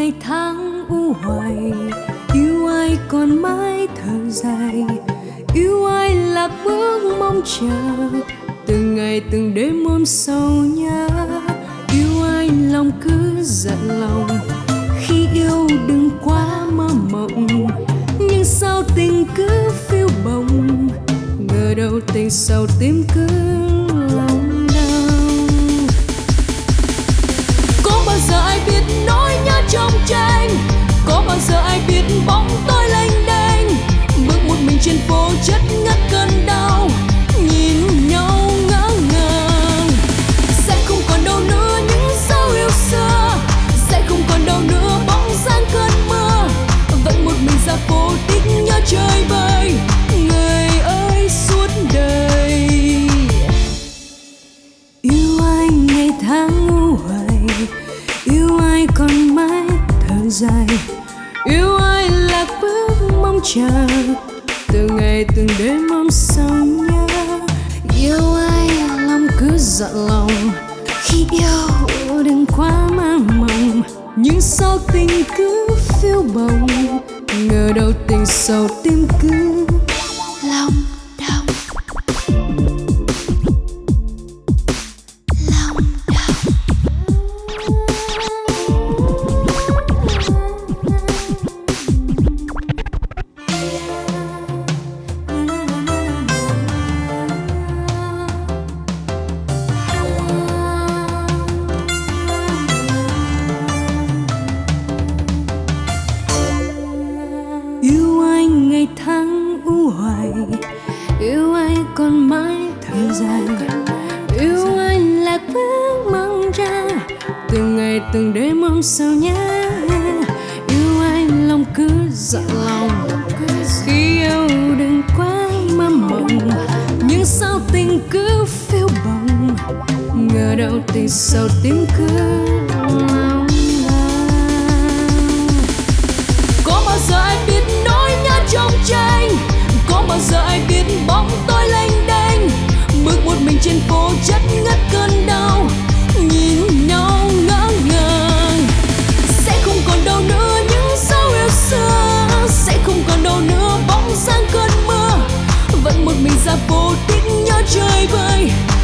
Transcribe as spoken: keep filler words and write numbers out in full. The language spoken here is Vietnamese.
ngày tháng u hoài, yêu ai còn mãi thở dài, yêu ai lạc bước mong chờ, từng ngày từng đêm ôm sầu nhớ. Yêu ai lòng cứ giận lòng, khi yêu đừng quá mơ mộng, nhưng sao tình cứ phiêu bồng, ngờ đâu tình sâu tim cứ lòng đau. Có bao giờ ai biết nỗi nhớ trong tranh, có bao giờ ai biết bóng tôi lênh đênh, bước một mình trên phố chất ngất cơn đau, nhìn nhau ngỡ ngàng. Sẽ không còn đâu nữa những dấu yêu xưa, sẽ không còn đâu nữa bóng dáng cơn mưa, vẫn một mình ra phố tích nhớ chơi vơi, người ơi suốt đời. Yêu ai ngày tháng u hoài, yêu ai còn mãi thở dài, yêu ai lạc bước mong chờ, từng ngày từng đêm ôm sầu nhớ. Yêu ai lòng cứ giận lòng, khi yêu đừng quá mơ mộng, nhưng sao tình cứ phiêu bồng, ngờ đâu tình sâu tim cứ lòng đau. Lòng đau. Yêu ai ngày tháng u hoài, yêu ai còn mãi thở dài, yêu ai lạc bước mong ra, từng ngày từng đêm ôm sầu nhớ. Yêu ai lòng cứ giận lòng, khi yêu đừng quá mơ mộng, nhưng sao tình cứ phiêu bồng, ngờ đâu tình sâu tim cứ lòng đau. Có bao giờ ai biết nỗi nhớ trong tranh, có bao giờ ai biết bóng tôi lênh đênh, bước một mình trên phố chất ngất cơn đau, nhìn nhau ngỡ ngàng. Sẽ không còn đâu nữa những dấu yêu xưa, sẽ không còn đâu nữa bóng dáng cơn mưa, vẫn một mình ra phố tích nhớ chơi vơi,